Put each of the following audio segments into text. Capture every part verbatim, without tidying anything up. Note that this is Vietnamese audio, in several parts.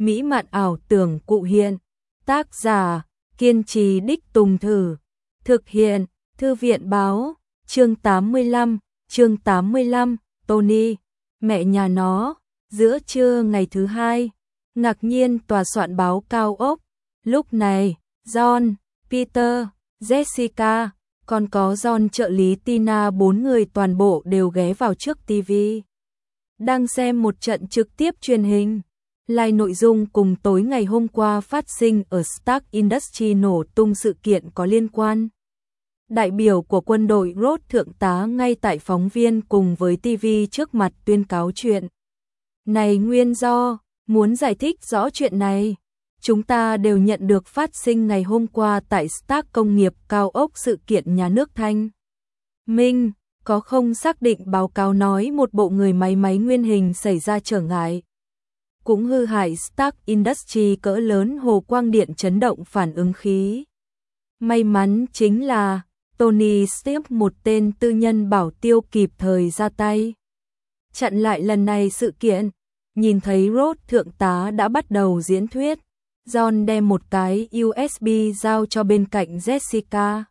mỹ mạn ảo tưởng cụ hiện. Tác giả, kiên trì đích tùng thử. Thực hiện, Thư viện báo. Chương tám mươi lăm, chương tám mươi lăm, Tony, mẹ nhà nó. Giữa trưa ngày thứ hai, ngạc nhiên tòa soạn báo cao ốc. Lúc này, John, Peter, Jessica, còn có John trợ lý Tina, bốn người toàn bộ đều ghé vào trước ti vi. Đang xem một trận trực tiếp truyền hình. Live nội dung cùng tối ngày hôm qua phát sinh ở Stark Industries nổ tung sự kiện có liên quan. Đại biểu của quân đội Roth thượng tá ngay tại phóng viên cùng với ti vi trước mặt tuyên cáo chuyện này nguyên do. Muốn giải thích rõ chuyện này, chúng ta đều nhận được phát sinh ngày hôm qua tại Stark công nghiệp cao ốc sự kiện nhà nước Thanh Minh, có không xác định báo cáo nói một bộ người máy máy nguyên hình xảy ra trở ngại, cũng hư hại Stark Industries cỡ lớn hồ quang điện chấn động phản ứng khí. May mắn chính là Tony Stark, một tên tư nhân bảo tiêu, kịp thời ra tay chặn lại lần này sự kiện. Nhìn thấy Roth thượng tá đã bắt đầu diễn thuyết, John đem một cái u ét bê giao cho bên cạnh Jessica.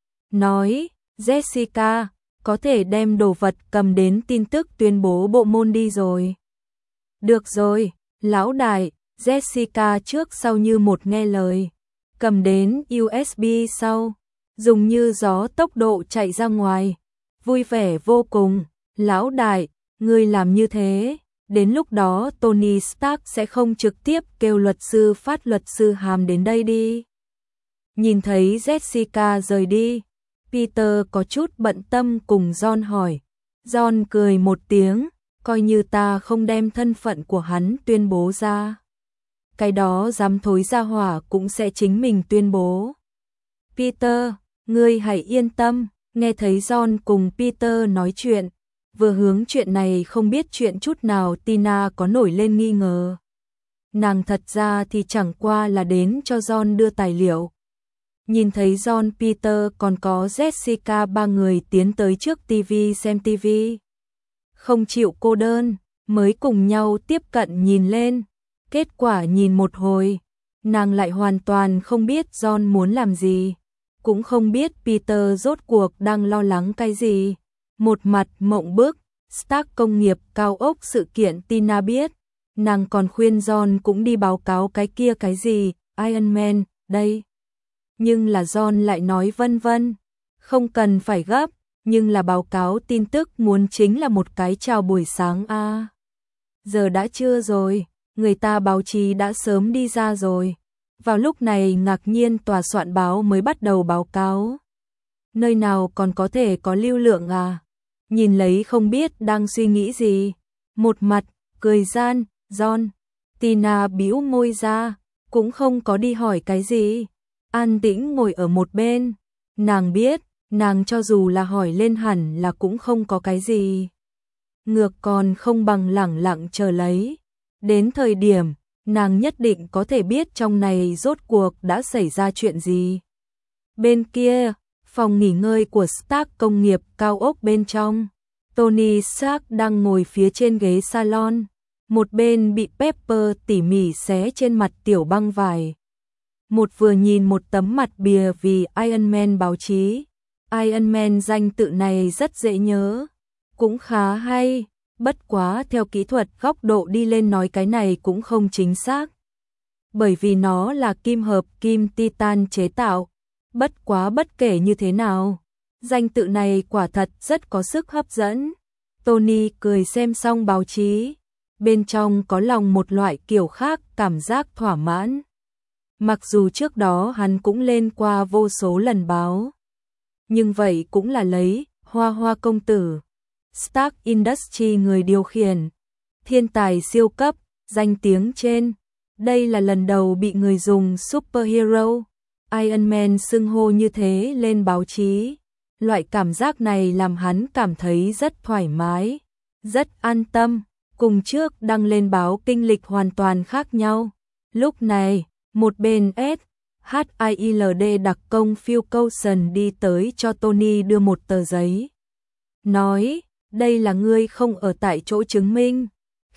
Nói, Jessica, có thể đem đồ vật cầm đến tin tức tuyên bố bộ môn đi rồi. Được rồi, lão đại. Jessica trước sau như một nghe lời, cầm đến u ét bê sau, dùng như gió tốc độ chạy ra ngoài. Vui vẻ vô cùng. Lão đại, ngươi làm như thế, đến lúc đó Tony Stark sẽ không trực tiếp kêu luật sư phát luật sư hàm đến đây đi. Nhìn thấy Jessica rời đi, Peter có chút bận tâm cùng John hỏi. John cười một tiếng, coi như ta không đem thân phận của hắn tuyên bố ra, cái đó dám thối ra hỏa cũng sẽ chính mình tuyên bố. Peter, ngươi hãy yên tâm. Nghe thấy John cùng Peter nói chuyện, vừa hướng chuyện này không biết chuyện chút nào, Tina có nổi lên nghi ngờ. Nàng thật ra thì chẳng qua là đến cho John đưa tài liệu. Nhìn thấy John, Peter còn có Jessica ba người tiến tới trước ti vi xem ti vi, không chịu cô đơn, mới cùng nhau tiếp cận nhìn lên. Kết quả nhìn một hồi, nàng lại hoàn toàn không biết John muốn làm gì, cũng không biết Peter rốt cuộc đang lo lắng cái gì. Một mặt mộng bức. Stark công nghiệp cao ốc sự kiện Tina biết, nàng còn khuyên John cũng đi báo cáo cái kia cái gì, Iron Man, đây. Nhưng là John lại nói vân vân, không cần phải gấp, nhưng là báo cáo tin tức muốn chính là một cái chào buổi sáng a. À, giờ đã trưa rồi, người ta báo chí đã sớm đi ra rồi. Vào lúc này ngạc nhiên tòa soạn báo mới bắt đầu báo cáo. Nơi nào còn có thể có lưu lượng à? Nhìn lấy không biết đang suy nghĩ gì. Một mặt, cười gian, John. Tina bĩu môi ra, cũng không có đi hỏi cái gì. An tĩnh ngồi ở một bên. Nàng biết, nàng cho dù là hỏi lên hẳn là cũng không có cái gì. Ngược còn không bằng lẳng lặng chờ lấy. Đến thời điểm, nàng nhất định có thể biết trong này rốt cuộc đã xảy ra chuyện gì. Bên kia, phòng nghỉ ngơi của Stark công nghiệp cao ốc bên trong, Tony Stark đang ngồi phía trên ghế salon, một bên bị Pepper tỉ mỉ xé trên mặt tiểu băng vải. Một vừa nhìn một tấm mặt bìa vì Iron Man báo chí. Iron Man danh tự này rất dễ nhớ, cũng khá hay, bất quá theo kỹ thuật góc độ đi lên nói cái này cũng không chính xác. Bởi vì nó là kim hợp kim titan chế tạo. Bất quá bất kể như thế nào, danh tự này quả thật rất có sức hấp dẫn. Tony cười xem xong báo chí, bên trong có lòng một loại kiểu khác cảm giác thỏa mãn. Mặc dù trước đó hắn cũng lên qua vô số lần báo, nhưng vậy cũng là lấy Hoa Hoa công tử, Stark Industries người điều khiển, thiên tài siêu cấp, danh tiếng trên. Đây là lần đầu bị người dùng superhero Iron Man xưng hô như thế lên báo chí. Loại cảm giác này làm hắn cảm thấy rất thoải mái, rất an tâm, cùng trước đăng lên báo kinh lịch hoàn toàn khác nhau. Lúc này, một bên S hát i lờ đê đặc công Phil Coulson đi tới cho Tony đưa một tờ giấy. Nói, đây là ngươi không ở tại chỗ chứng minh.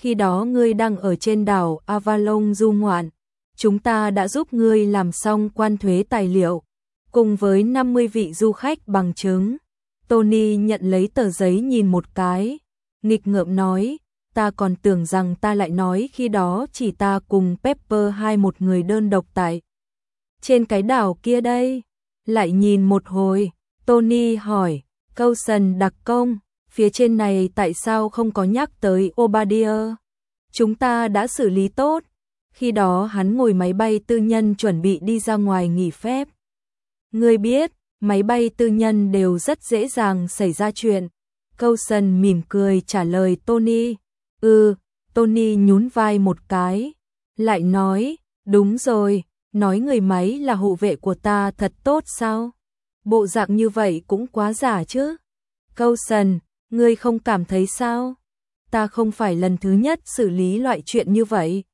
khi đó ngươi đang ở trên đảo Avalon du ngoạn, chúng ta đã giúp ngươi làm xong quan thuế tài liệu, cùng với năm mươi vị du khách bằng chứng. Tony nhận lấy tờ giấy nhìn một cái, nghịch ngợm nói, ta còn tưởng rằng ta lại nói khi đó chỉ ta cùng Pepper hai một người đơn độc tại trên cái đảo kia đây. Lại nhìn một hồi, Tony hỏi, Coulson đặc công, phía trên này tại sao không có nhắc tới Obadiah? Chúng ta đã xử lý tốt. Khi đó hắn ngồi máy bay tư nhân chuẩn bị đi ra ngoài nghỉ phép. Ngươi biết, máy bay tư nhân đều rất dễ dàng xảy ra chuyện. Coulson mỉm cười trả lời Tony. Ừ, Tony nhún vai một cái. Lại nói, đúng rồi, nói người máy là hộ vệ của ta thật tốt sao? Bộ dạng như vậy cũng quá giả chứ. Coulson, ngươi không cảm thấy sao? Ta không phải lần thứ nhất xử lý loại chuyện như vậy.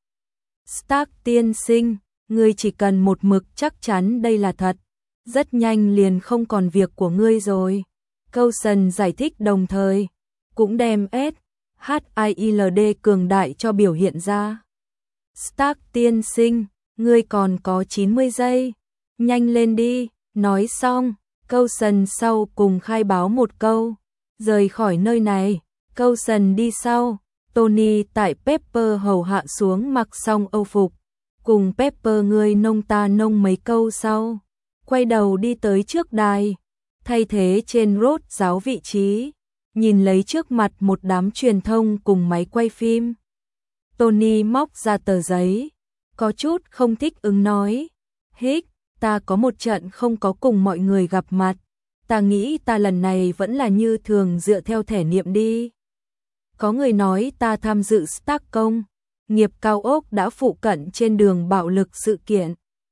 Stark tiên sinh, ngươi chỉ cần một mực chắc chắn đây là thật. Rất nhanh liền không còn việc của ngươi rồi. Coulson giải thích đồng thời, cũng đem S H I L D cường đại cho biểu hiện ra. Stark tiên sinh, ngươi còn có chín mươi giây. Nhanh lên đi, nói xong, Coulson sau cùng khai báo một câu. Rời khỏi nơi này, Coulson đi sau. Tony tại Pepper hầu hạ xuống mặc xong âu phục. Cùng Pepper ngươi nông ta nông mấy câu sau. Quay đầu đi tới trước đài. Thay thế trên Rhodes giáo vị trí. Nhìn lấy trước mặt một đám truyền thông cùng máy quay phim. Tony móc ra tờ giấy. Có chút không thích ứng nói. Hích, ta có một trận không có cùng mọi người gặp mặt. Ta nghĩ ta lần này vẫn là như thường dựa theo thẻ niệm đi. Có người nói ta tham dự Stark công, nghiệp cao ốc đã phụ cận trên đường bạo lực sự kiện.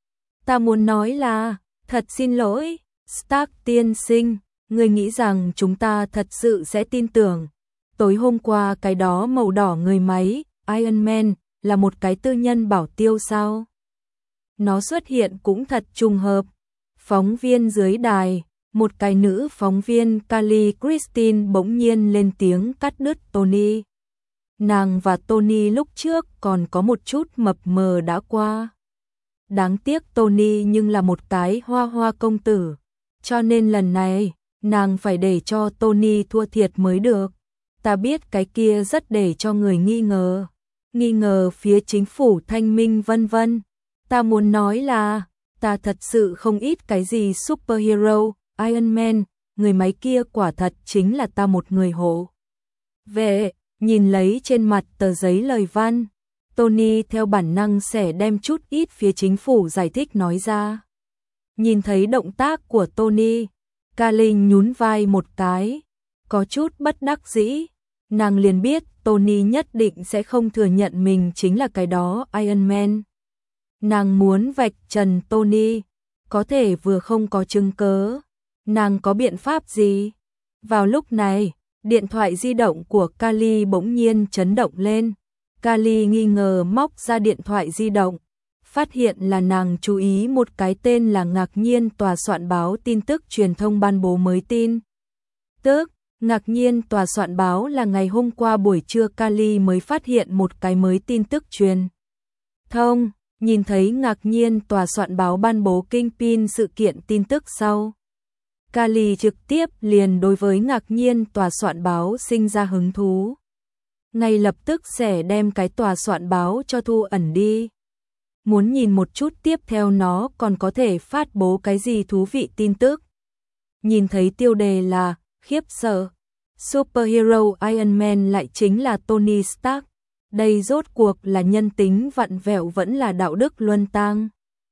Ta muốn nói là, thật xin lỗi, Stark tiên sinh, người nghĩ rằng chúng ta thật sự sẽ tin tưởng. Tối hôm qua cái đó màu đỏ người máy, Iron Man, là một cái tư nhân bảo tiêu sao? Nó xuất hiện cũng thật trùng hợp. Phóng viên dưới đài, một cái nữ phóng viên Carly Christine bỗng nhiên lên tiếng cắt đứt Tony. Nàng và Tony lúc trước còn có một chút mập mờ đã qua. Đáng tiếc Tony nhưng là một cái hoa hoa công tử. Cho nên lần này, nàng phải để cho Tony thua thiệt mới được. Ta biết cái kia rất để cho người nghi ngờ. Nghi ngờ phía chính phủ thanh minh vân vân. Ta muốn nói là, ta thật sự không ít cái gì superhero, Iron Man, người máy kia quả thật chính là ta một người hộ. Về, nhìn lấy trên mặt tờ giấy lời văn, Tony theo bản năng sẽ đem chút ít phía chính phủ giải thích nói ra. Nhìn thấy động tác của Tony, Carly nhún vai một cái, có chút bất đắc dĩ. Nàng liền biết Tony nhất định sẽ không thừa nhận mình chính là cái đó Iron Man. Nàng muốn vạch trần Tony, có thể vừa không có chứng cớ. Nàng có biện pháp gì? Vào lúc này, điện thoại di động của Carly bỗng nhiên chấn động lên. Carly nghi ngờ móc ra điện thoại di động, phát hiện là nàng chú ý một cái tên là Ngạc Nhiên tòa soạn báo tin tức truyền thông ban bố mới tin. Tức, Ngạc Nhiên tòa soạn báo là ngày hôm qua buổi trưa Carly mới phát hiện một cái mới tin tức truyền thông. Nhìn thấy Ngạc Nhiên tòa soạn báo ban bố Kingpin sự kiện tin tức sau. Carly trực tiếp liền đối với Ngạc Nhiên tòa soạn báo sinh ra hứng thú. Ngay lập tức sẽ đem cái tòa soạn báo cho thu ẩn đi. Muốn nhìn một chút tiếp theo nó còn có thể phát bố cái gì thú vị tin tức. Nhìn thấy tiêu đề là khiếp sợ. Superhero Iron Man lại chính là Tony Stark. Đây rốt cuộc là nhân tính vặn vẹo vẫn là đạo đức luân tang.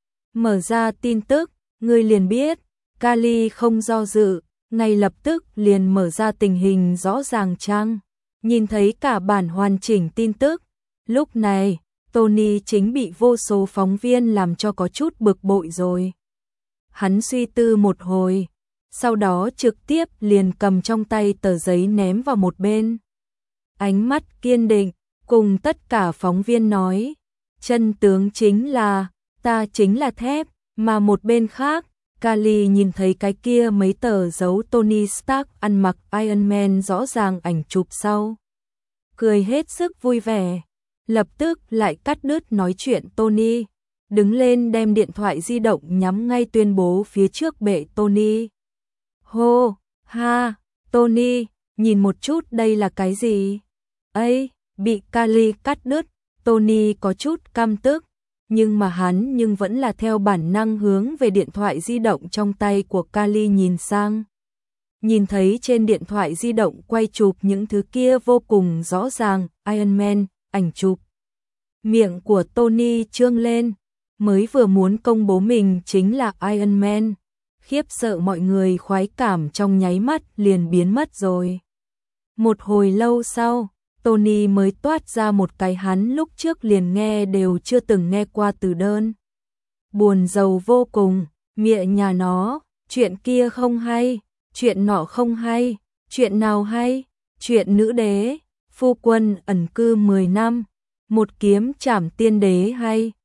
Mở ra tin tức, ngươi liền biết. Carly không do dự, ngay lập tức liền mở ra tình hình rõ ràng trang. Nhìn thấy cả bản hoàn chỉnh tin tức. Lúc này, Tony chính bị vô số phóng viên làm cho có chút bực bội rồi. Hắn suy tư một hồi, sau đó trực tiếp liền cầm trong tay tờ giấy ném vào một bên. Ánh mắt kiên định, cùng tất cả phóng viên nói, chân tướng chính là, ta chính là thép, mà một bên khác, Carly nhìn thấy cái kia mấy tờ dấu Tony Stark ăn mặc Iron Man rõ ràng ảnh chụp sau. cười hết sức vui vẻ, lập tức lại cắt đứt nói chuyện Tony, đứng lên đem điện thoại di động nhắm ngay tuyên bố phía trước bệ Tony. Hô, ha, Tony, nhìn một chút đây là cái gì? Ấy, bị Kali cắt đứt, Tony có chút căm tức, nhưng mà hắn nhưng vẫn là theo bản năng hướng về điện thoại di động trong tay của Kali nhìn sang. Nhìn thấy trên điện thoại di động quay chụp những thứ kia vô cùng rõ ràng, Iron Man, ảnh chụp. Miệng của Tony trương lên, mới vừa muốn công bố mình chính là Iron Man, khiếp sợ mọi người khoái cảm trong nháy mắt liền biến mất rồi. Một hồi lâu sau, Tony mới toát ra một cái hắn lúc trước liền nghe đều chưa từng nghe qua từ đơn. Buồn rầu vô cùng, mẹ nhà nó, chuyện kia không hay, chuyện nọ không hay, chuyện nào hay, chuyện nữ đế, phu quân ẩn cư mười năm, một kiếm trảm tiên đế hay.